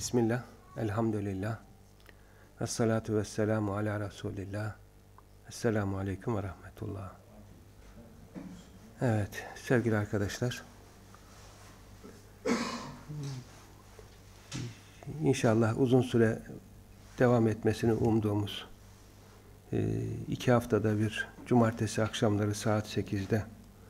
Bismillah, elhamdülillah, esselatu vesselamu ala Resulillah, esselamu aleyküm ve rahmetullah. Evet, sevgili arkadaşlar, İnşallah uzun süre devam etmesini umduğumuz 2 haftada bir cumartesi akşamları saat 8'de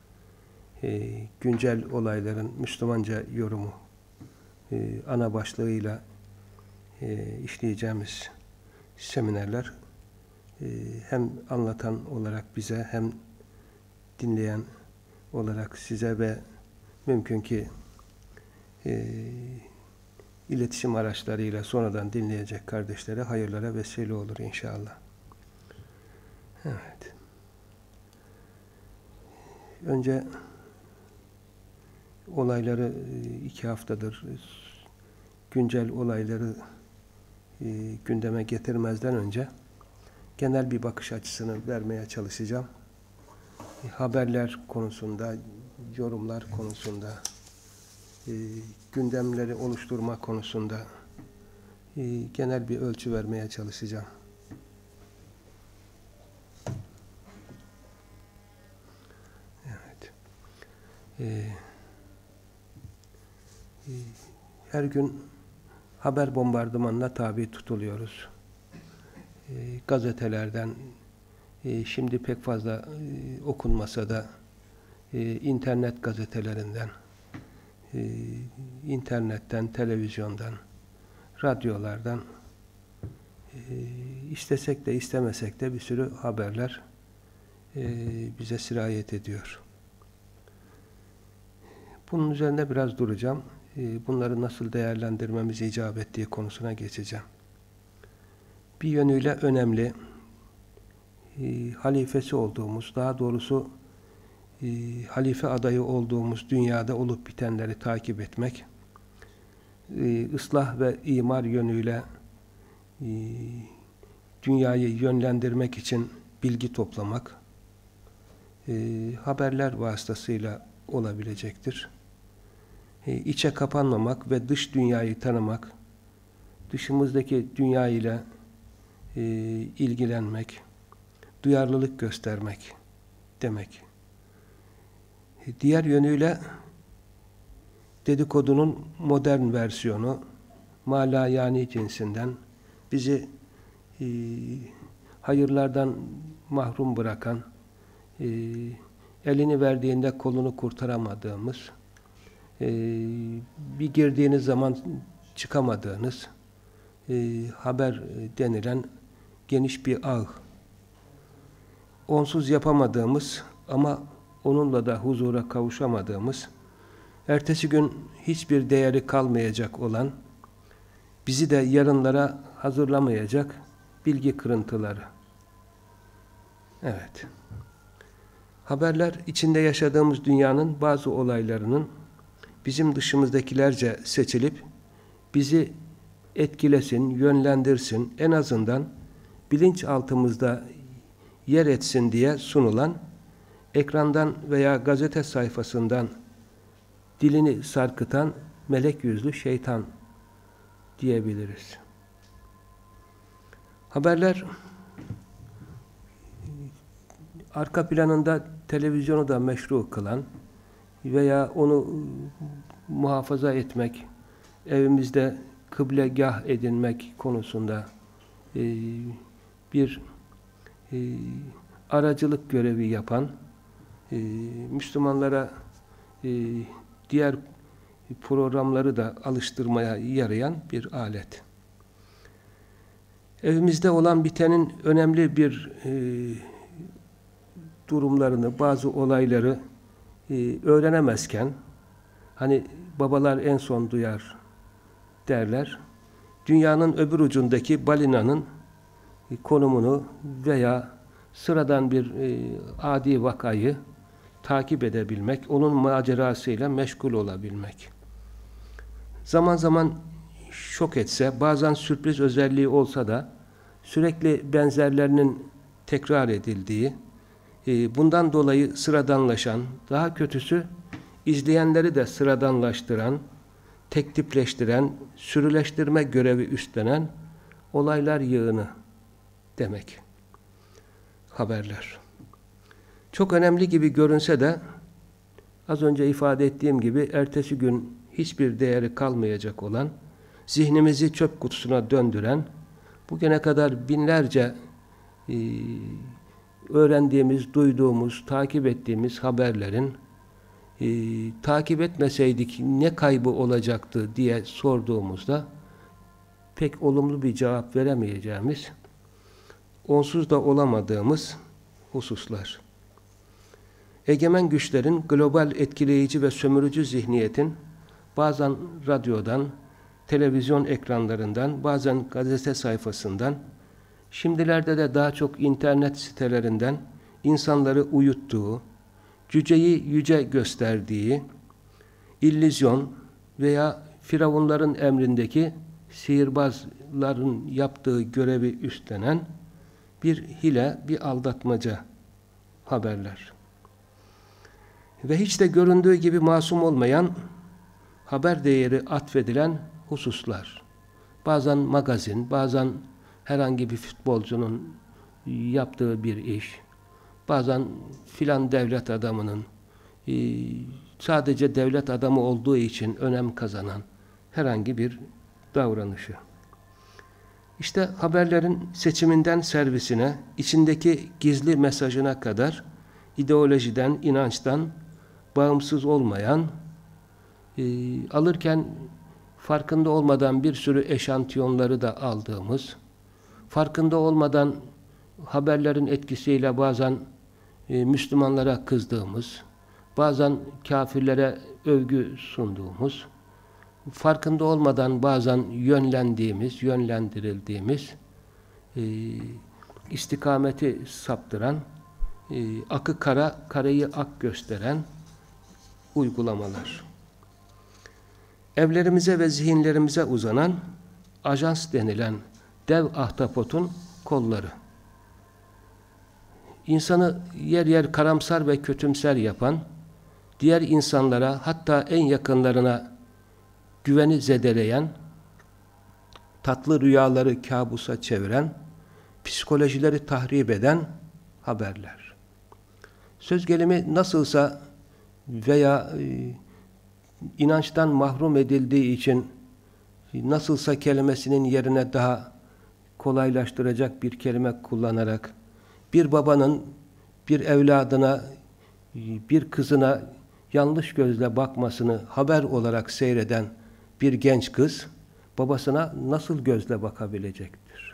güncel olayların Müslümanca yorumu ana başlığıyla işleyeceğimiz seminerler hem anlatan olarak bize hem dinleyen olarak size ve mümkün ki iletişim araçlarıyla sonradan dinleyecek kardeşlere hayırlara vesile olur inşallah. Evet. Önce olayları 2 haftadır güncel olayları gündeme getirmezden önce genel bir bakış açısını vermeye çalışacağım. Haberler konusunda, yorumlar konusunda, gündemleri oluşturma konusunda genel bir ölçü vermeye çalışacağım. Evet. Her gün haber bombardımanına tabi tutuluyoruz. Gazetelerden, şimdi pek fazla okunmasa da internet gazetelerinden, internetten, televizyondan, radyolardan, istesek de istemesek de bir sürü haberler bize sirayet ediyor. Bunun üzerine biraz duracağım. Bunları nasıl değerlendirmemiz icap ettiği konusuna geçeceğim. Bir yönüyle önemli, halifesi olduğumuz, daha doğrusu halife adayı olduğumuz dünyada olup bitenleri takip etmek, ıslah ve imar yönüyle dünyayı yönlendirmek için bilgi toplamak, haberler vasıtasıyla olabilecektir. İçe kapanmamak ve dış dünyayı tanımak, dışımızdaki dünya ile ilgilenmek, duyarlılık göstermek demek. Diğer yönüyle dedikodunun modern versiyonu, malayani cinsinden bizi hayırlardan mahrum bırakan, elini verdiğinde kolunu kurtaramadığımız, bir girdiğiniz zaman çıkamadığınız haber denilen geniş bir ağ. Onsuz yapamadığımız ama onunla da huzura kavuşamadığımız, ertesi gün hiçbir değeri kalmayacak olan, bizi de yarınlara hazırlamayacak bilgi kırıntıları. Evet. Haberler içinde yaşadığımız dünyanın bazı olaylarının bizim dışımızdakilerce seçilip bizi etkilesin, yönlendirsin, en azından bilinçaltımızda yer etsin diye sunulan, ekrandan veya gazete sayfasından dilini sarkıtan melek yüzlü şeytan diyebiliriz. Haberler arka planında televizyonu da meşru kılan veya onu muhafaza etmek, evimizde kıblegah edinmek konusunda bir aracılık görevi yapan, Müslümanlara diğer programları da alıştırmaya yarayan bir alet. Evimizde olan bitenin önemli bir durumlarını, bazı olayları öğrenemezken, hani babalar en son duyar derler, dünyanın öbür ucundaki balinanın konumunu veya sıradan bir adi vakayı takip edebilmek, onun macerasıyla meşgul olabilmek. Zaman zaman şok etse, bazen sürpriz özelliği olsa da sürekli benzerlerinin tekrar edildiği, bundan dolayı sıradanlaşan, daha kötüsü izleyenleri de sıradanlaştıran, tek tipleştiren, sürüleştirme görevi üstlenen olaylar yığını demek. Haberler. Çok önemli gibi görünse de az önce ifade ettiğim gibi ertesi gün hiçbir değeri kalmayacak olan, zihnimizi çöp kutusuna döndüren, bugüne kadar binlerce öğrendiğimiz, duyduğumuz, takip ettiğimiz haberlerin takip etmeseydik ne kaybı olacaktı diye sorduğumuzda pek olumlu bir cevap veremeyeceğimiz, onsuz da olamadığımız hususlar. Egemen güçlerin global etkileyici ve sömürücü zihniyetin bazen radyodan, televizyon ekranlarından, bazen gazete sayfasından, şimdilerde de daha çok internet sitelerinden insanları uyuttuğu, cüceyi yüce gösterdiği, illüzyon veya firavunların emrindeki sihirbazların yaptığı görevi üstlenen bir hile, bir aldatmaca haberler. Ve hiç de göründüğü gibi masum olmayan, haber değeri atfedilen hususlar. Bazen magazin, bazen herhangi bir futbolcunun yaptığı bir iş, bazen filan devlet adamının sadece devlet adamı olduğu için önem kazanan herhangi bir davranışı. İşte haberlerin seçiminden servisine, içindeki gizli mesajına kadar ideolojiden, inançtan bağımsız olmayan, alırken farkında olmadan bir sürü eşantiyonları da aldığımız, farkında olmadan haberlerin etkisiyle bazen Müslümanlara kızdığımız, bazen kafirlere övgü sunduğumuz, farkında olmadan bazen yönlendiğimiz, yönlendirildiğimiz, istikameti saptıran, akı kara, karayı ak gösteren uygulamalar. Evlerimize ve zihinlerimize uzanan ajans denilen dev ahtapotun kolları. İnsanı yer yer karamsar ve kötümser yapan, diğer insanlara hatta en yakınlarına güveni zedeleyen, tatlı rüyaları kabusa çeviren, psikolojileri tahrip eden haberler. Söz gelimi nasılsa veya inançtan mahrum edildiği için nasılsa kelimesinin yerine daha kolaylaştıracak bir kelime kullanarak bir babanın bir evladına, bir kızına yanlış gözle bakmasını haber olarak seyreden bir genç kız babasına nasıl gözle bakabilecektir?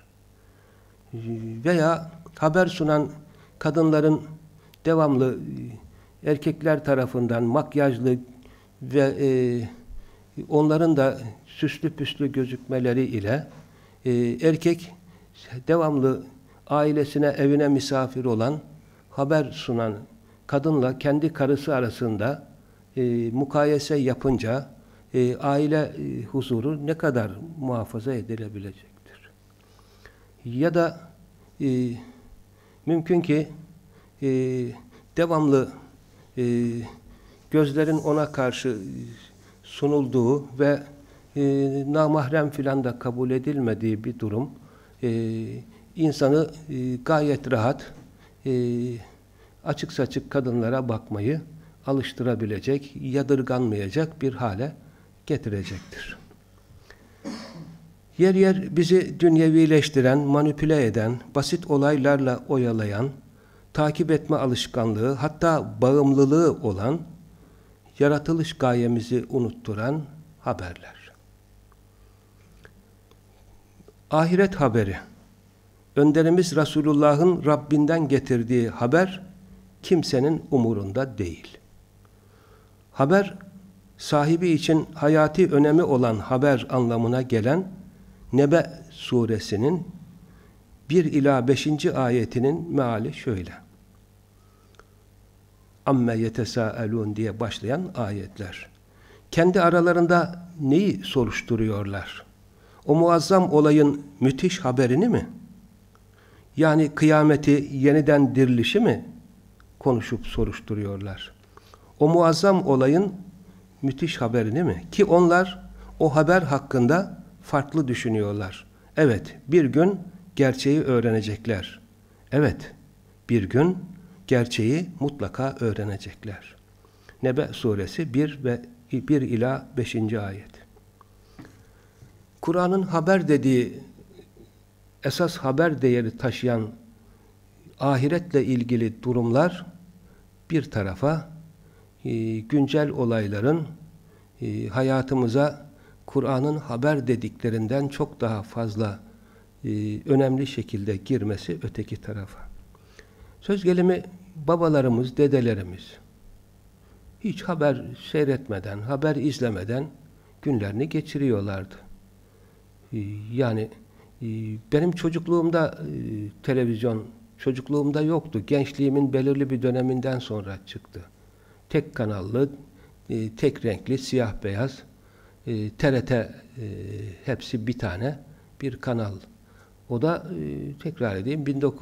Veya haber sunan kadınların devamlı erkekler tarafından makyajlı ve onların da süslü püslü gözükmeleri ile erkek devamlı ailesine, evine misafir olan, haber sunan kadınla kendi karısı arasında mukayese yapınca aile huzuru ne kadar muhafaza edilebilecektir? Ya da mümkün ki devamlı gözlerin ona karşı sunulduğu ve namahrem filan da kabul edilmediği bir durum insanı gayet rahat açık saçık kadınlara bakmayı alıştırabilecek, yadırganmayacak bir hale getirecektir. Yer yer bizi dünyevileştiren, manipüle eden, basit olaylarla oyalayan, takip etme alışkanlığı, hatta bağımlılığı olan, yaratılış gayemizi unutturan haberler. Ahiret haberi. Önderimiz Resulullah'ın Rabbinden getirdiği haber kimsenin umurunda değil. Haber, sahibi için hayati önemi olan haber anlamına gelen Nebe suresinin 1 ila 5. ayetinin meali şöyle. Amme yetesâelûn diye başlayan ayetler. Kendi aralarında neyi soruşturuyorlar? O muazzam olayın müthiş haberini mi? Yani kıyameti, yeniden dirilişi mi konuşup soruşturuyorlar? O muazzam olayın müthiş haberini mi? Ki onlar o haber hakkında farklı düşünüyorlar. Evet, bir gün gerçeği öğrenecekler. Evet, bir gün gerçeği mutlaka öğrenecekler. Nebe suresi 1 ila 5. ayet. Kur'an'ın haber dediği, esas haber değeri taşıyan ahiretle ilgili durumlar bir tarafa, güncel olayların hayatımıza Kur'an'ın haber dediklerinden çok daha fazla önemli şekilde girmesi öteki tarafa. Söz gelimi babalarımız, dedelerimiz hiç haber seyretmeden, haber izlemeden günlerini geçiriyorlardı. Yani benim çocukluğumda televizyon çocukluğumda yoktu. Gençliğimin belirli bir döneminden sonra çıktı. Tek kanallı, tek renkli, siyah beyaz, TRT hepsi bir tane bir kanal. O da tekrar edeyim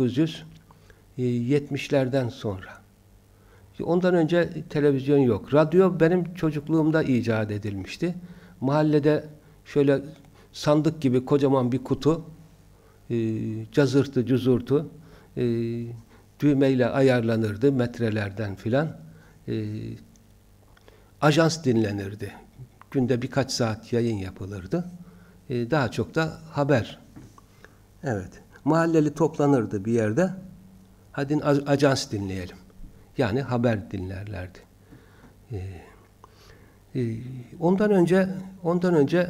1970'lerden sonra. Ondan önce televizyon yok. Radyo benim çocukluğumda icat edilmişti. Mahallede şöyle sandık gibi kocaman bir kutu, cazırtı, cuzurtu, düğmeyle ayarlanırdı metrelerden filan. Ajans dinlenirdi. Günde birkaç saat yayın yapılırdı. Daha çok da haber. Evet. Mahalleli toplanırdı bir yerde. Hadi ajans dinleyelim. Yani haber dinlerlerdi. Ondan önce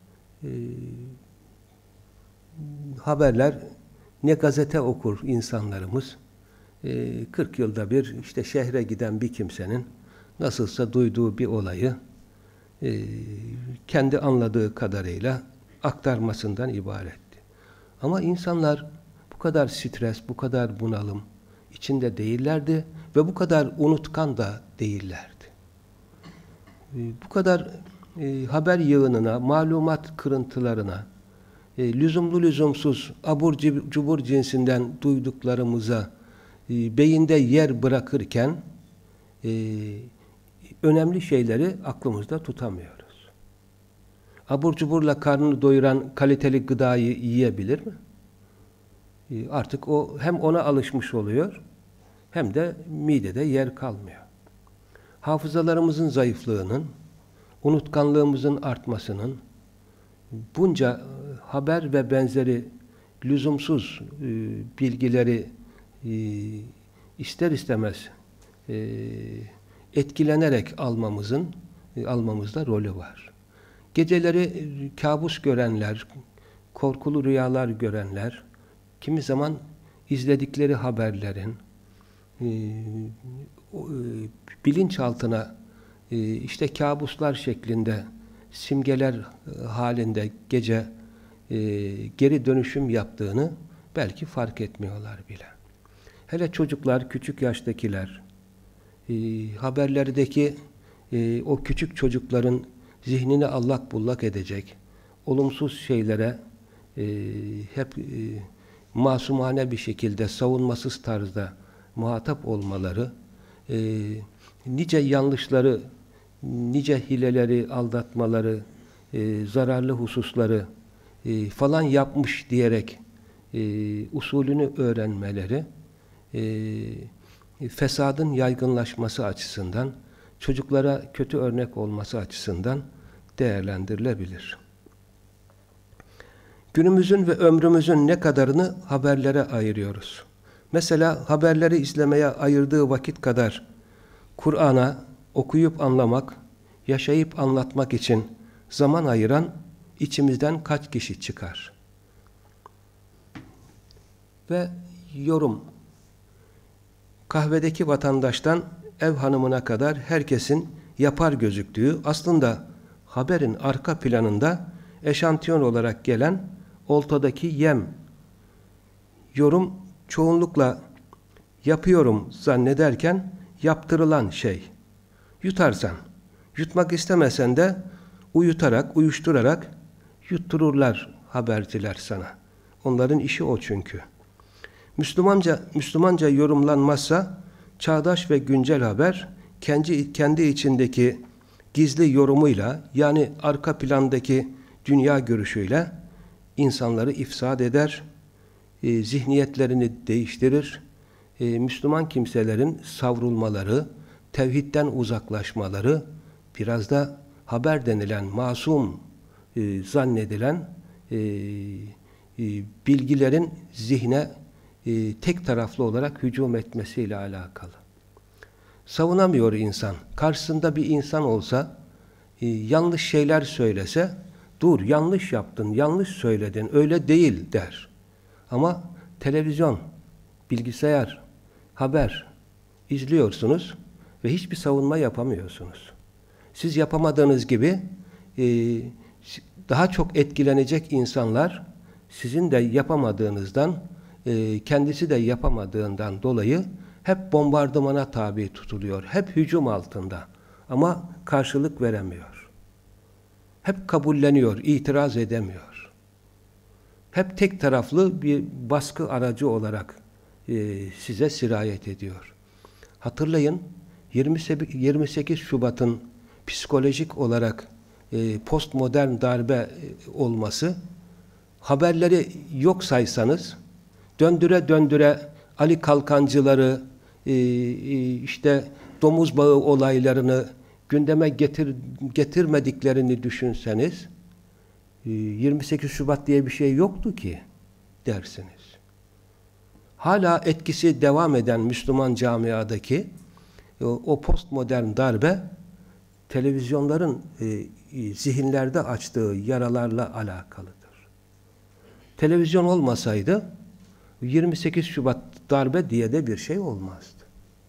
haberler ne gazete okur insanlarımız. 40 yılda bir işte şehre giden bir kimsenin nasılsa duyduğu bir olayı kendi anladığı kadarıyla aktarmasından ibaretti. Ama insanlar bu kadar stres, bu kadar bunalım içinde değillerdi ve bu kadar unutkan da değillerdi. Bu kadar haber yığınına, malumat kırıntılarına, lüzumlu lüzumsuz, abur cubur cinsinden duyduklarımıza beyinde yer bırakırken önemli şeyleri aklımızda tutamıyoruz. Abur cuburla karnını doyuran kaliteli gıdayı yiyebilir mi? Artık o hem ona alışmış oluyor hem de midede yer kalmıyor. Hafızalarımızın zayıflığının, unutkanlığımızın artmasının, bunca haber ve benzeri lüzumsuz bilgileri ister istemez etkilenerek almamızda rolü var. Geceleri kabus görenler, korkulu rüyalar görenler, kimi zaman izledikleri haberlerin bilinçaltına işte kabuslar şeklinde simgeler halinde gece geri dönüşüm yaptığını belki fark etmiyorlar bile. Hele çocuklar, küçük yaştakiler haberlerdeki o küçük çocukların zihnini allak bullak edecek olumsuz şeylere hep masumane bir şekilde savunmasız tarzda muhatap olmaları, nice yanlışları, nice hileleri, aldatmaları, zararlı hususları falan yapmış diyerek usulünü öğrenmeleri fesadın yaygınlaşması açısından, çocuklara kötü örnek olması açısından değerlendirilebilir. Günümüzün ve ömrümüzün ne kadarını haberlere ayırıyoruz? Mesela haberleri izlemeye ayırdığı vakit kadar Kur'an'a okuyup anlamak, yaşayıp anlatmak için zaman ayıran içimizden kaç kişi çıkar? Ve yorum. Kahvedeki vatandaştan ev hanımına kadar herkesin yapar gözüktüğü, aslında haberin arka planında eşantiyon olarak gelen oltadaki yem. Yorum çoğunlukla yapıyorum zannederken yaptırılan şey. Yutarsan, yutmak istemesen de uyutarak, uyuşturarak yuttururlar haberciler sana. Onların işi o çünkü. Müslümanca yorumlanmazsa çağdaş ve güncel haber kendi içindeki gizli yorumuyla, yani arka plandaki dünya görüşüyle insanları ifsad eder, zihniyetlerini değiştirir. Müslüman kimselerin savrulmaları, tevhidden uzaklaşmaları, biraz da haber denilen, masum zannedilen bilgilerin zihne tek taraflı olarak hücum etmesiyle alakalı. Savunamıyor insan. Karşısında bir insan olsa, yanlış şeyler söylese, dur yanlış yaptın, yanlış söyledin, öyle değil der. Ama televizyon, bilgisayar, haber izliyorsunuz ve hiçbir savunma yapamıyorsunuz. Siz yapamadığınız gibi daha çok etkilenecek insanlar sizin de yapamadığınızdan, kendisi de yapamadığından dolayı hep bombardımana tabi tutuluyor. Hep hücum altında. Ama karşılık veremiyor. Hep kabulleniyor, itiraz edemiyor. Hep tek taraflı bir baskı aracı olarak size sirayet ediyor. Hatırlayın, 28 Şubat'ın psikolojik olarak postmodern darbe olması, haberleri yok saysanız, döndüre döndüre Ali Kalkancıları, işte domuz bağı olaylarını gündeme getirmediklerini düşünseniz, 28 Şubat diye bir şey yoktu ki dersiniz. Hala etkisi devam eden Müslüman camiadaki o postmodern darbe, televizyonların zihinlerde açtığı yaralarla alakalıdır. Televizyon olmasaydı 28 Şubat darbe diye de bir şey olmazdı.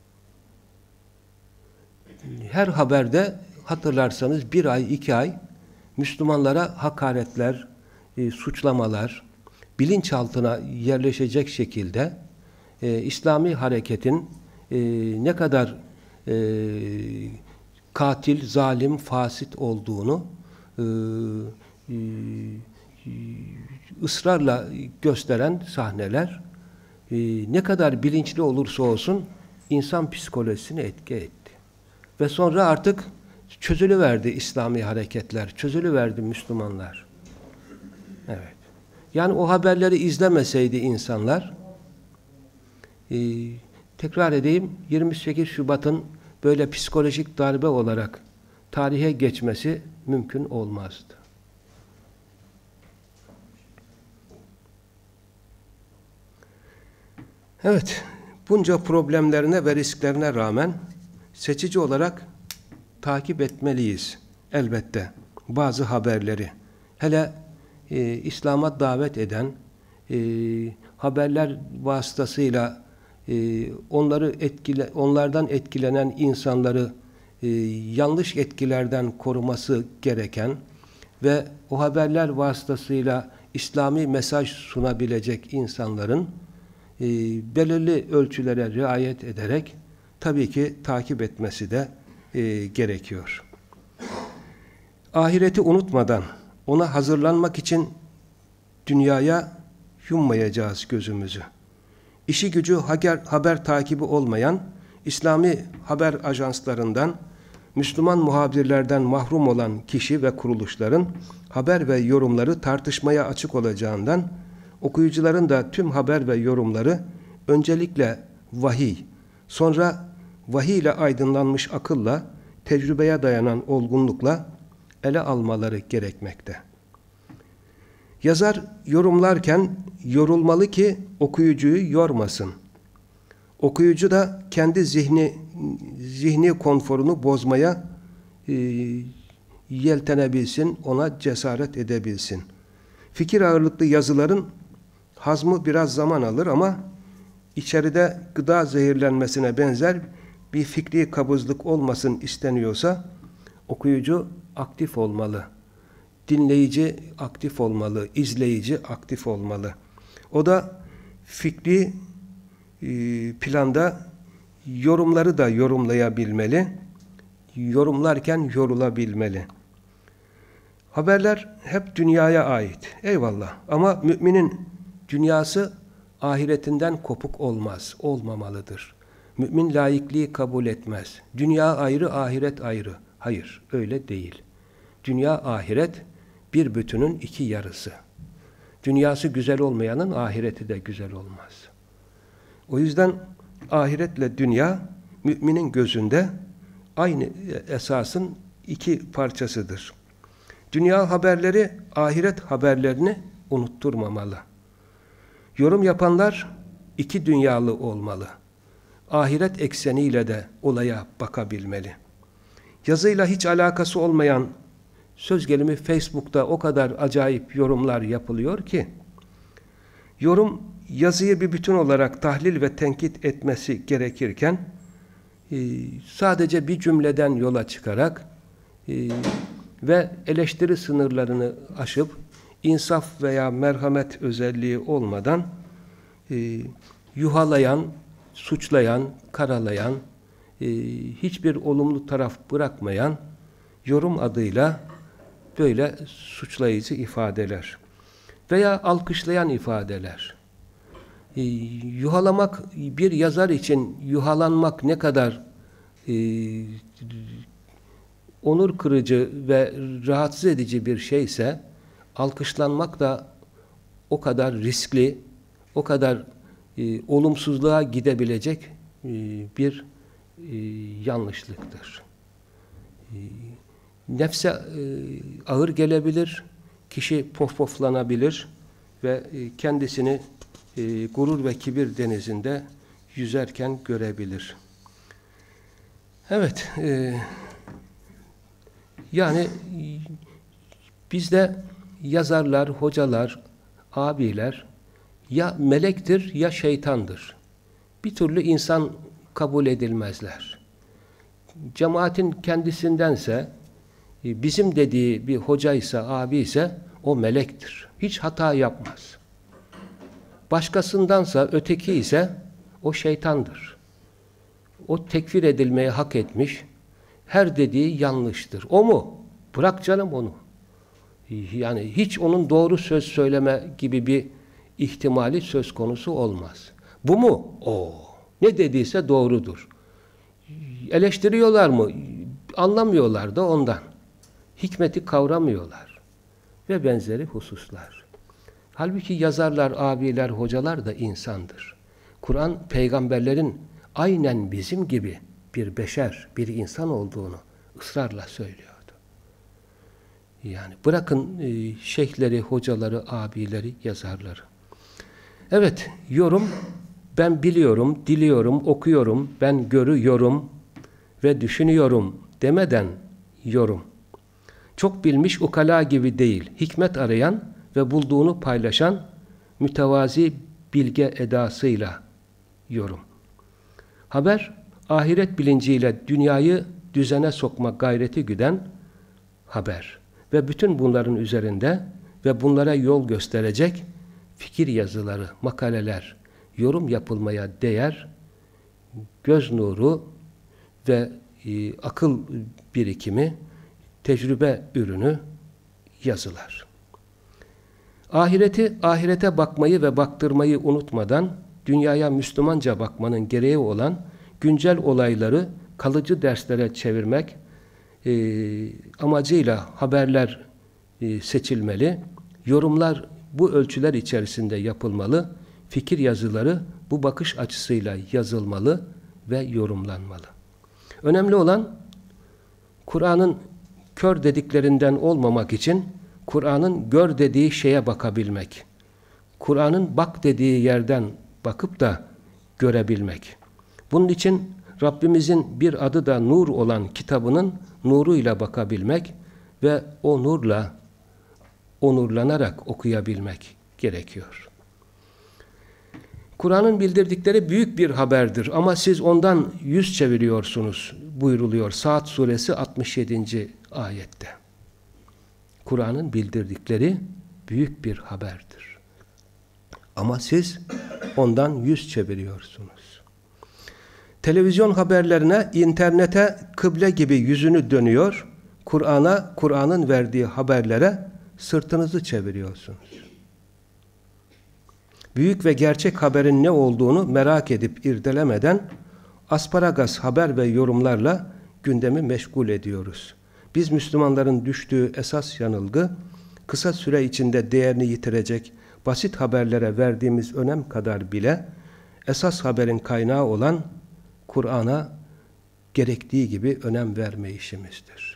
Her haberde hatırlarsanız 1 ay, 2 ay Müslümanlara hakaretler, suçlamalar, bilinçaltına yerleşecek şekilde İslami hareketin ne kadar katil, zalim, fasit olduğunu ısrarla gösteren sahneler ne kadar bilinçli olursa olsun insan psikolojisini etki etti. Ve sonra artık çözülüverdi İslami hareketler, çözülüverdi Müslümanlar. Evet. Yani o haberleri izlemeseydi insanlar, tekrar edeyim, 28 Şubat'ın böyle psikolojik darbe olarak tarihe geçmesi mümkün olmazdı. Evet, bunca problemlerine ve risklerine rağmen seçici olarak takip etmeliyiz elbette bazı haberleri. Hele İslam'a davet eden, haberler vasıtasıyla onlardan etkilenen insanları yanlış etkilerden koruması gereken ve o haberler vasıtasıyla İslami mesaj sunabilecek insanların belirli ölçülere riayet ederek tabii ki takip etmesi de gerekiyor. Ahireti unutmadan, ona hazırlanmak için dünyaya yummayacağız gözümüzü. İşi gücü haber takibi olmayan, İslami haber ajanslarından, Müslüman muhabirlerden mahrum olan kişi ve kuruluşların haber ve yorumları tartışmaya açık olacağından, okuyucuların da tüm haber ve yorumları öncelikle vahiy, sonra vahiy ile aydınlanmış akılla, tecrübeye dayanan olgunlukla ele almaları gerekmekte. Yazar yorumlarken yorulmalı ki okuyucuyu yormasın. Okuyucu da kendi zihni konforunu bozmaya yeltenebilsin, ona cesaret edebilsin. Fikir ağırlıklı yazıların hazmı biraz zaman alır ama içeride gıda zehirlenmesine benzer bir fikri kabızlık olmasın isteniyorsa okuyucu aktif olmalı. Dinleyici aktif olmalı, izleyici aktif olmalı. O da fikri planda yorumları da yorumlayabilmeli, yorumlarken yorulabilmeli. Haberler hep dünyaya ait. Eyvallah. Ama müminin dünyası ahiretinden kopuk olmaz, olmamalıdır. Mümin laikliği kabul etmez. Dünya ayrı, ahiret ayrı. Hayır, öyle değil. Dünya, ahiret bir bütünün iki yarısı. Dünyası güzel olmayanın ahireti de güzel olmaz. O yüzden ahiretle dünya müminin gözünde aynı esasın iki parçasıdır. Dünya haberleri ahiret haberlerini unutturmamalı. Yorum yapanlar iki dünyalı olmalı. Ahiret ekseniyle de olaya bakabilmeli. Yazıyla hiç alakası olmayan, söz gelimi Facebook'ta o kadar acayip yorumlar yapılıyor ki, yorum yazıyı bir bütün olarak tahlil ve tenkit etmesi gerekirken, sadece bir cümleden yola çıkarak ve eleştiri sınırlarını aşıp, insaf veya merhamet özelliği olmadan yuhalayan, suçlayan, karalayan, hiçbir olumlu taraf bırakmayan yorum adıyla böyle suçlayıcı ifadeler veya alkışlayan ifadeler. Yuhalamak, bir yazar için yuhalanmak ne kadar onur kırıcı ve rahatsız edici bir şeyse, alkışlanmak da o kadar riskli, o kadar olumsuzluğa gidebilecek bir yanlışlıktır. Nefse ağır gelebilir, kişi poflanabilir ve kendisini gurur ve kibir denizinde yüzerken görebilir. Evet, yani bizde yazarlar, hocalar, abiler ya melektir ya şeytandır. Bir türlü insan kabul edilmezler. Cemaatin kendisindense, bizim dediği bir hocaysa, abi ise o melektir. Hiç hata yapmaz. Başkasındansa, öteki ise o şeytandır. O tekfir edilmeye hak etmiş, her dediği yanlıştır. O mu? Bırak canım onu. Yani hiç onun doğru söz söyleme gibi bir ihtimali söz konusu olmaz. Bu mu? O. Ne dediyse doğrudur. Eleştiriyorlar mı? Anlamıyorlar da ondan. Hikmeti kavramıyorlar. Ve benzeri hususlar. Halbuki yazarlar, abiler, hocalar da insandır. Kur'an, peygamberlerin aynen bizim gibi bir beşer, bir insan olduğunu ısrarla söylüyordu. Yani bırakın şeyhleri, hocaları, abileri, yazarları. Evet, yorum, ben biliyorum, diliyorum, okuyorum, ben görüyorum ve düşünüyorum demeden yorum. Çok bilmiş ukala gibi değil, hikmet arayan ve bulduğunu paylaşan mütevazi bilge edasıyla yorum. Haber, ahiret bilinciyle dünyayı düzene sokma gayreti güden haber. Ve bütün bunların üzerinde ve bunlara yol gösterecek fikir yazıları, makaleler, yorum yapılmaya değer, göz nuru ve akıl birikimi, tecrübe ürünü yazılar. Ahirete bakmayı ve baktırmayı unutmadan, dünyaya Müslümanca bakmanın gereği olan güncel olayları kalıcı derslere çevirmek amacıyla haberler seçilmeli, yorumlar bu ölçüler içerisinde yapılmalı, fikir yazıları bu bakış açısıyla yazılmalı ve yorumlanmalı. Önemli olan, Kur'an'ın kör dediklerinden olmamak için Kur'an'ın gör dediği şeye bakabilmek. Kur'an'ın bak dediği yerden bakıp da görebilmek. Bunun için Rabbimizin bir adı da nur olan kitabının nuruyla bakabilmek ve o nurla onurlanarak okuyabilmek gerekiyor. Kur'an'ın bildirdikleri büyük bir haberdir ama siz ondan yüz çeviriyorsunuz buyruluyor Saat suresi 67. ayette. Kur'an'ın bildirdikleri büyük bir haberdir. Ama siz ondan yüz çeviriyorsunuz. Televizyon haberlerine, internete kıble gibi yüzünü dönüyor, Kur'an'a, Kur'an'ın verdiği haberlere sırtınızı çeviriyorsunuz. Büyük ve gerçek haberin ne olduğunu merak edip irdelemeden asparagas haber ve yorumlarla gündemi meşgul ediyoruz. Biz Müslümanların düştüğü esas yanılgı, kısa süre içinde değerini yitirecek basit haberlere verdiğimiz önem kadar bile esas haberin kaynağı olan Kur'an'a gerektiği gibi önem vermeyişimizdir.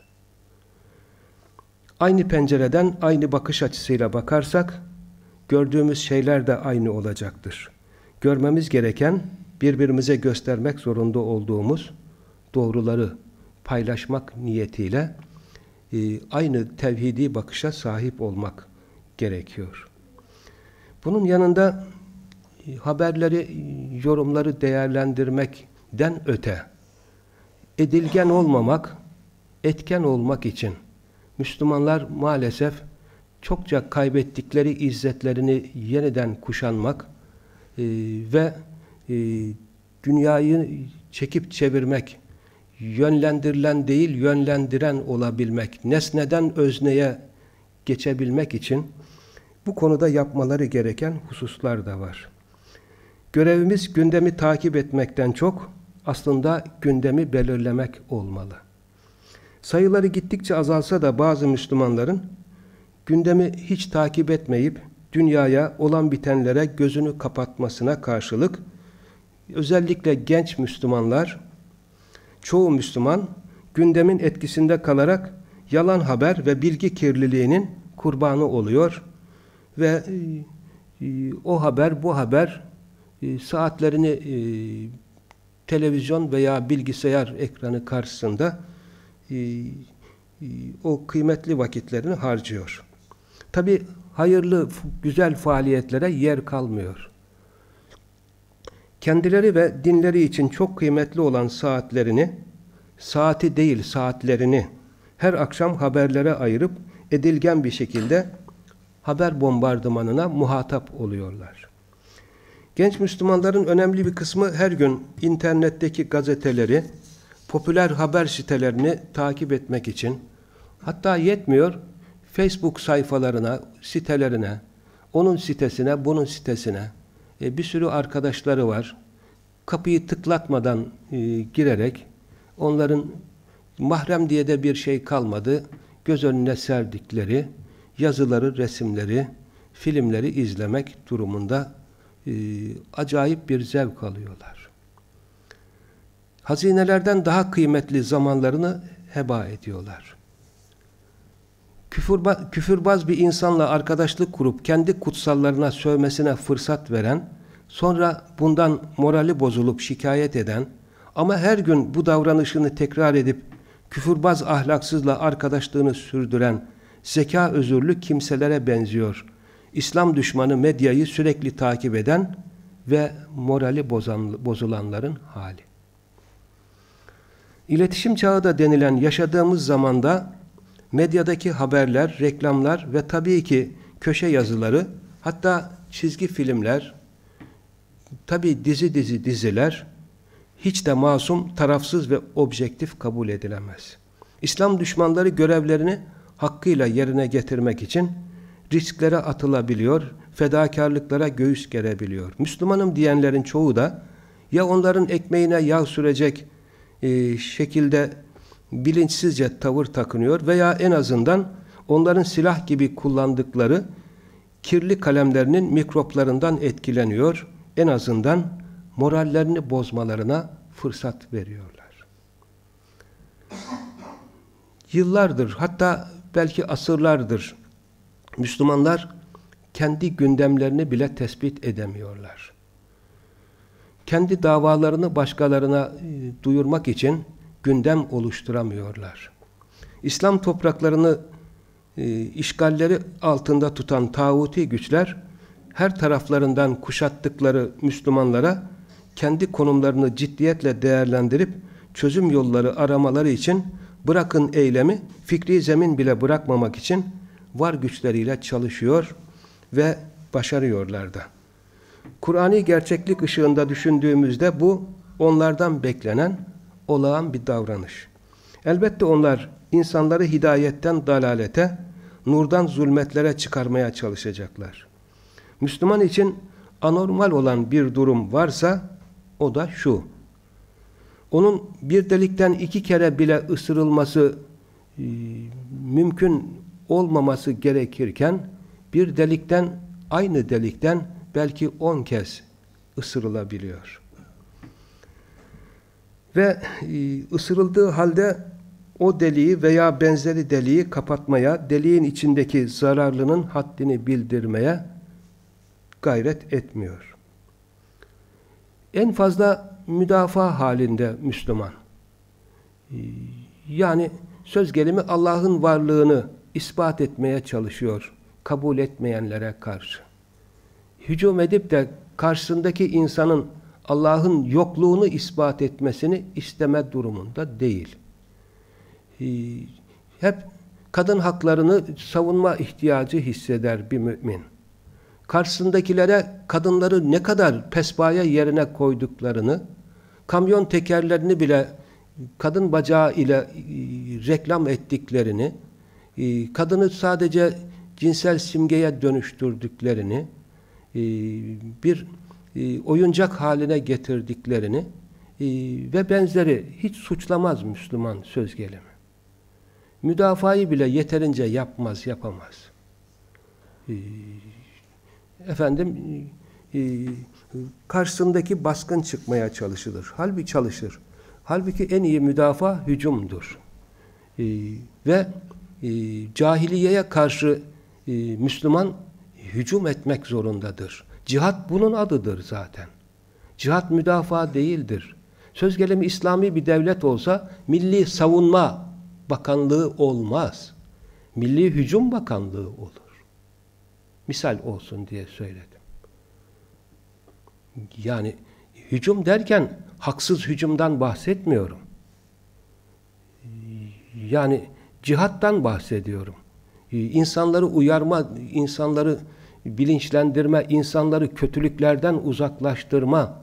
Aynı pencereden aynı bakış açısıyla bakarsak gördüğümüz şeyler de aynı olacaktır. Görmemiz gereken, birbirimize göstermek zorunda olduğumuz doğruları paylaşmak niyetiyle aynı tevhidi bakışa sahip olmak gerekiyor. Bunun yanında haberleri, yorumları değerlendirmekten öte, edilgen olmamak, etken olmak için Müslümanlar maalesef çokça kaybettikleri izzetlerini yeniden kuşanmak ve dünyayı çekip çevirmek, yönlendirilen değil yönlendiren olabilmek, nesneden özneye geçebilmek için bu konuda yapmaları gereken hususlar da var. Görevimiz gündemi takip etmekten çok aslında gündemi belirlemek olmalı. Sayıları gittikçe azalsa da bazı Müslümanların gündemi hiç takip etmeyip dünyaya olan bitenlere gözünü kapatmasına karşılık özellikle genç Müslümanlar, çoğu Müslüman gündemin etkisinde kalarak yalan haber ve bilgi kirliliğinin kurbanı oluyor ve o haber, bu haber saatlerini televizyon veya bilgisayar ekranı karşısında o kıymetli vakitlerini harcıyor. Tabi hayırlı, güzel faaliyetlere yer kalmıyor. Kendileri ve dinleri için çok kıymetli olan saatlerini, saati değil saatlerini her akşam haberlere ayırıp edilgen bir şekilde haber bombardımanına muhatap oluyorlar. Genç Müslümanların önemli bir kısmı her gün internetteki gazeteleri, popüler haber sitelerini takip etmek için, hatta yetmiyor, Facebook sayfalarına, sitelerine, onun sitesine, bunun sitesine bir sürü arkadaşları var. Kapıyı tıklatmadan girerek onların mahrem diye de bir şey kalmadı, göz önüne serdikleri yazıları, resimleri, filmleri izlemek durumunda acayip bir zevk alıyorlar. Hazinelerden daha kıymetli zamanlarını heba ediyorlar. Küfürbaz bir insanla arkadaşlık kurup kendi kutsallarına sövmesine fırsat veren, sonra bundan morali bozulup şikayet eden ama her gün bu davranışını tekrar edip küfürbaz ahlaksızla arkadaşlığını sürdüren zeka özürlü kimselere benziyor. İslam düşmanı medyayı sürekli takip eden ve morali bozulanların hali. İletişim çağı da denilen yaşadığımız zamanda medyadaki haberler, reklamlar ve tabii ki köşe yazıları, hatta çizgi filmler, tabii diziler hiç de masum, tarafsız ve objektif kabul edilemez. İslam düşmanları görevlerini hakkıyla yerine getirmek için risklere atılabiliyor, fedakarlıklara göğüs gerebiliyor. Müslümanım diyenlerin çoğu da ya onların ekmeğine yağ sürecek şekilde bilinçsizce tavır takınıyor veya en azından onların silah gibi kullandıkları kirli kalemlerinin mikroplarından etkileniyor. En azından morallerini bozmalarına fırsat veriyorlar. Yıllardır, hatta belki asırlardır Müslümanlar kendi gündemlerini bile tespit edemiyorlar. Kendi davalarını başkalarına duyurmak için gündem oluşturamıyorlar. İslam topraklarını işgalleri altında tutan tağuti güçler her taraflarından kuşattıkları Müslümanlara kendi konumlarını ciddiyetle değerlendirip çözüm yolları aramaları için bırakın eylemi, fikri zemin bile bırakmamak için var güçleriyle çalışıyor ve başarıyorlar da. Kur'ani gerçeklik ışığında düşündüğümüzde bu onlardan beklenen olağan bir davranış. Elbette onlar insanları hidayetten dalalete, nurdan zulmetlere çıkarmaya çalışacaklar. Müslüman için anormal olan bir durum varsa o da şu: Onun bir delikten 2 kere bile ısırılması mümkün olmaması gerekirken bir delikten, aynı delikten belki 10 kez ısırılabiliyor. Ve ısırıldığı halde o deliği veya benzeri deliği kapatmaya, deliğin içindeki zararlının haddini bildirmeye gayret etmiyor. En fazla müdafaa halinde Müslüman. Yani söz gelimi Allah'ın varlığını ispat etmeye çalışıyor, kabul etmeyenlere karşı. Hücum edip de karşısındaki insanın Allah'ın yokluğunu ispat etmesini isteme durumunda değil. Hep kadın haklarını savunma ihtiyacı hisseder bir mümin. Karşısındakilere kadınları ne kadar pesbaya yerine koyduklarını, kamyon tekerlerini bile kadın bacağı ile reklam ettiklerini, kadını sadece cinsel simgeye dönüştürdüklerini, bir oyuncak haline getirdiklerini ve benzeri hiç suçlamaz Müslüman söz gelimi. Müdafayı bile yeterince yapamaz. Karşısındaki baskın çıkmaya çalışılır. Halbuki en iyi müdafaa hücumdur. Ve cahiliyeye karşı Müslüman hücum etmek zorundadır. Cihat bunun adıdır zaten. Cihat müdafaa değildir. Söz gelimi İslami bir devlet olsa Milli Savunma Bakanlığı olmaz. Milli Hücum Bakanlığı olur. Misal olsun diye söyledim. Yani hücum derken haksız hücumdan bahsetmiyorum. Yani cihattan bahsediyorum. İnsanları uyarma, insanları bilinçlendirme, insanları kötülüklerden uzaklaştırma,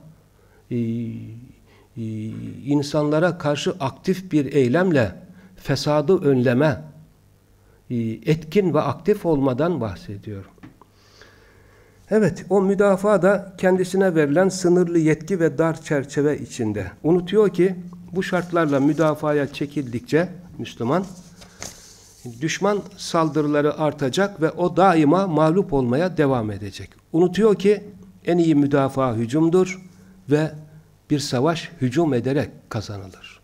insanlara karşı aktif bir eylemle fesadı önleme, etkin ve aktif olmadan bahsediyorum. Evet, o müdafaa da kendisine verilen sınırlı yetki ve dar çerçeve içinde. Unutuyor ki bu şartlarla müdafaya çekildikçe Müslüman, düşman saldırıları artacak ve o daima mağlup olmaya devam edecek. Unutuyor ki en iyi müdafaa hücumdur ve bir savaş hücum ederek kazanılır.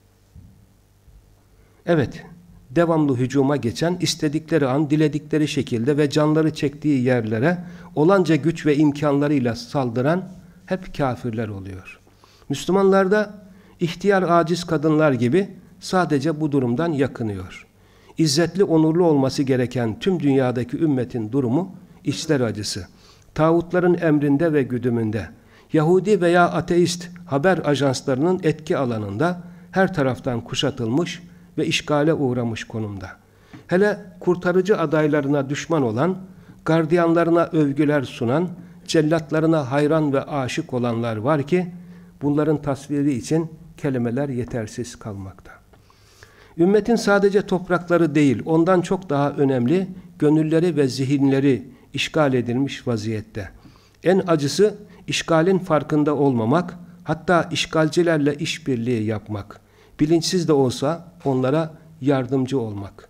Evet, devamlı hücuma geçen, istedikleri an, diledikleri şekilde ve canları çektiği yerlere olanca güç ve imkanlarıyla saldıran hep kafirler oluyor. Müslümanlar da ihtiyar aciz kadınlar gibi sadece bu durumdan yakınıyor. İzzetli, onurlu olması gereken tüm dünyadaki ümmetin durumu içler acısı. Tağutların emrinde ve güdümünde, Yahudi veya ateist haber ajanslarının etki alanında her taraftan kuşatılmış ve işgale uğramış konumda. Hele kurtarıcı adaylarına düşman olan, gardiyanlarına övgüler sunan, cellatlarına hayran ve aşık olanlar var ki, bunların tasviri için kelimeler yetersiz kalmakta. Ümmetin sadece toprakları değil, ondan çok daha önemli, gönülleri ve zihinleri işgal edilmiş vaziyette. En acısı, işgalin farkında olmamak, hatta işgalcilerle işbirliği yapmak. Bilinçsiz de olsa onlara yardımcı olmak.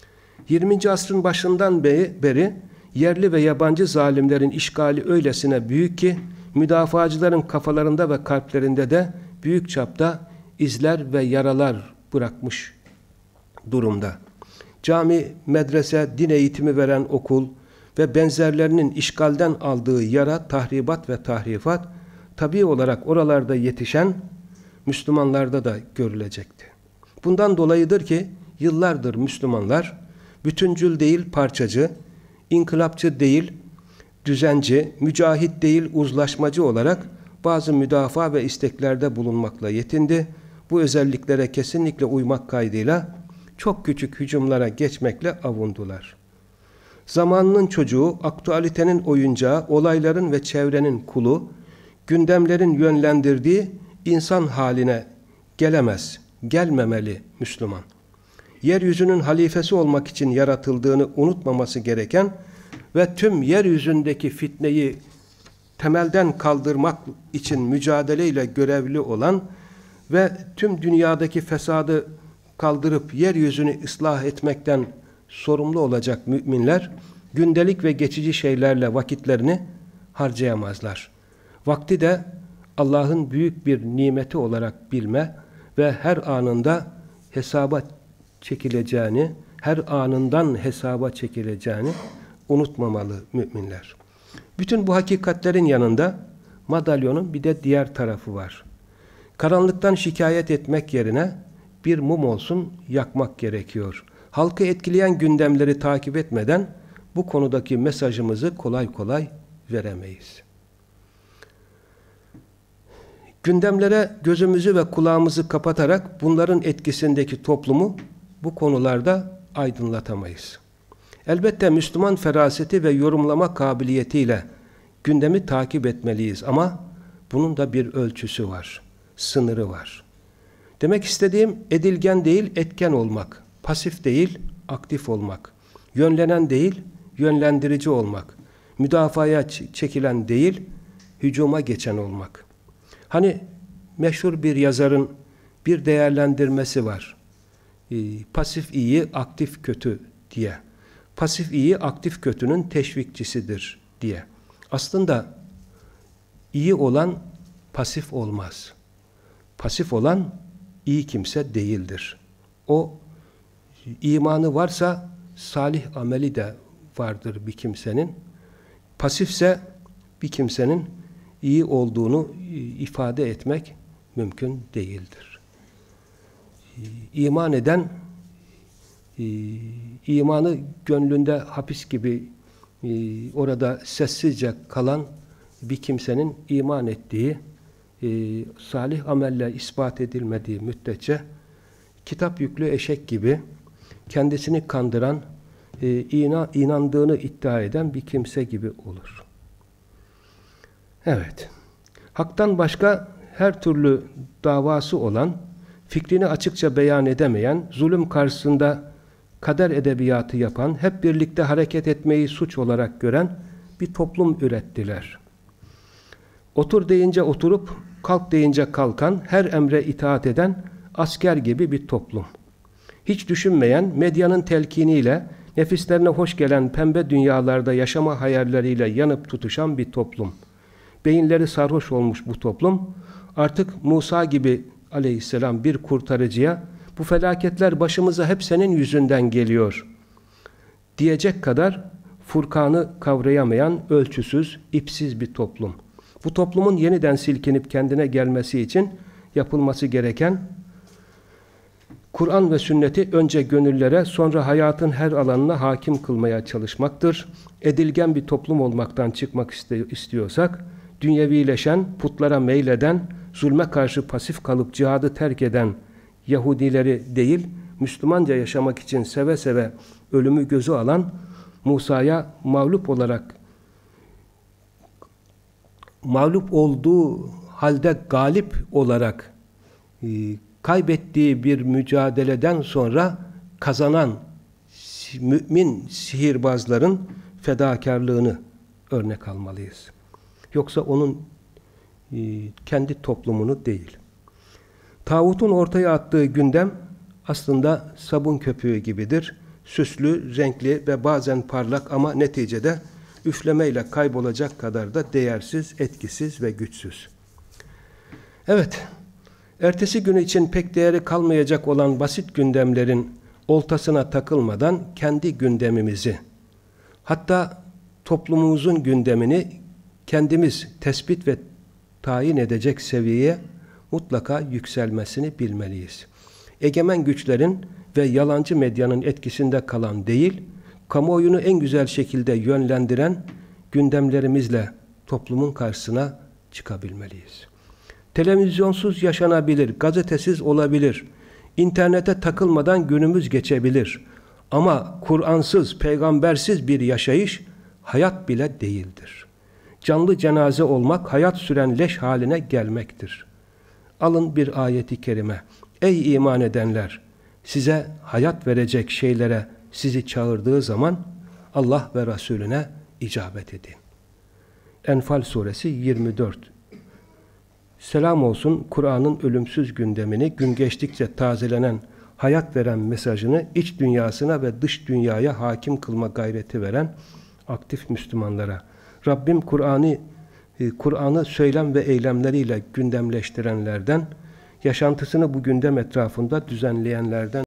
20. asrın başından beri yerli ve yabancı zalimlerin işgali öylesine büyük ki müdafacıların kafalarında ve kalplerinde de büyük çapta izler ve yaralar bırakmış durumda. Cami, medrese, din eğitimi veren okul ve benzerlerinin işgalden aldığı yara, tahribat ve tahrifat tabii olarak oralarda yetişen Müslümanlarda da görülecekti. Bundan dolayıdır ki yıllardır Müslümanlar bütüncül değil parçacı, inkılapçı değil düzenci, mücahit değil uzlaşmacı olarak bazı müdafaa ve isteklerde bulunmakla yetindi. Bu özelliklere kesinlikle uymak kaydıyla çok küçük hücumlara geçmekle avundular. Zamanının çocuğu, aktüalitenin oyuncağı, olayların ve çevrenin kulu, gündemlerin yönlendirdiği insan haline gelemez, gelmemeli Müslüman. Yeryüzünün halifesi olmak için yaratıldığını unutmaması gereken ve tüm yeryüzündeki fitneyi temelden kaldırmak için mücadeleyle görevli olan ve tüm dünyadaki fesadı kaldırıp yeryüzünü ıslah etmekten sorumlu olacak müminler, gündelik ve geçici şeylerle vakitlerini harcayamazlar. Vakti de Allah'ın büyük bir nimeti olarak bilme ve her anında hesaba çekileceğini, her anından hesaba çekileceğini unutmamalı müminler. Bütün bu hakikatlerin yanında madalyonun bir de diğer tarafı var. Karanlıktan şikayet etmek yerine bir mum olsun yakmak gerekiyor. Halkı etkileyen gündemleri takip etmeden bu konudaki mesajımızı kolay kolay veremeyiz. Gündemlere gözümüzü ve kulağımızı kapatarak bunların etkisindeki toplumu bu konularda aydınlatamayız. Elbette Müslüman feraseti ve yorumlama kabiliyetiyle gündemi takip etmeliyiz ama bunun da bir ölçüsü var, sınırı var. Demek istediğim edilgen değil, etken olmak, pasif değil, aktif olmak, yönlenen değil, yönlendirici olmak, müdafaya çekilen değil, hücuma geçen olmak. Hani meşhur bir yazarın bir değerlendirmesi var. Pasif iyi, aktif kötü diye. Pasif iyi, aktif kötünün teşvikçisidir diye. Aslında iyi olan pasif olmaz. Pasif olan iyi kimse değildir. O imanı varsa salih ameli de vardır bir kimsenin. Pasifse bir kimsenin iyi olduğunu ifade etmek mümkün değildir. İman eden, imanı gönlünde hapis gibi orada sessizce kalan bir kimsenin iman ettiği, salih amelle ispat edilmediği müddetçe kitap yüklü eşek gibi kendisini kandıran, inandığını iddia eden bir kimse gibi olur. Evet, haktan başka her türlü davası olan, fikrini açıkça beyan edemeyen, zulüm karşısında kader edebiyatı yapan, hep birlikte hareket etmeyi suç olarak gören bir toplum ürettiler. Otur deyince oturup, kalk deyince kalkan, her emre itaat eden asker gibi bir toplum. Hiç düşünmeyen, medyanın telkiniyle, nefislerine hoş gelen pembe dünyalarda yaşama hayalleriyle yanıp tutuşan bir toplum. Beyinleri sarhoş olmuş bu toplum, artık Musa gibi aleyhisselam bir kurtarıcıya, bu felaketler başımıza hep senin yüzünden geliyor diyecek kadar Furkan'ı kavrayamayan, ölçüsüz, ipsiz bir toplum. Bu toplumun yeniden silkinip kendine gelmesi için yapılması gereken, Kur'an ve sünneti önce gönüllere, sonra hayatın her alanına hakim kılmaya çalışmaktır. Edilgen bir toplum olmaktan çıkmak istiyorsak, dünyevileşen, putlara meyleden, zulme karşı pasif kalıp cihadı terk eden Yahudileri değil, Müslümanca yaşamak için seve seve ölümü gözü alan, Musa'ya mağlup olduğu halde galip olarak kaybettiği bir mücadeleden sonra kazanan mümin sihirbazların fedakarlığını örnek almalıyız. Yoksa onun kendi toplumunu değil. Tağutun ortaya attığı gündem aslında sabun köpüğü gibidir. Süslü, renkli ve bazen parlak ama neticede üflemeyle kaybolacak kadar da değersiz, etkisiz ve güçsüz. Evet, ertesi gün için pek değeri kalmayacak olan basit gündemlerin oltasına takılmadan kendi gündemimizi, hatta toplumumuzun gündemini kendimiz tespit ve tayin edecek seviyeye mutlaka yükselmesini bilmeliyiz. Egemen güçlerin ve yalancı medyanın etkisinde kalan değil, kamuoyunu en güzel şekilde yönlendiren gündemlerimizle toplumun karşısına çıkabilmeliyiz. Televizyonsuz yaşanabilir, gazetesiz olabilir, internete takılmadan günümüz geçebilir. Ama Kur'ansız, peygambersiz bir yaşayış hayat bile değildir. Canlı cenaze olmak, hayat süren leş haline gelmektir. Alın bir ayeti kerime. Ey iman edenler! Size hayat verecek şeylere sizi çağırdığı zaman Allah ve Resulüne icabet edin. Enfal suresi 24. Selam olsun Kur'an'ın ölümsüz gündemini, gün geçtikçe tazelenen, hayat veren mesajını iç dünyasına ve dış dünyaya hakim kılma gayreti veren aktif Müslümanlara. Rabbim Kur'an'ı söylem ve eylemleriyle gündemleştirenlerden, yaşantısını bu gündem etrafında düzenleyenlerden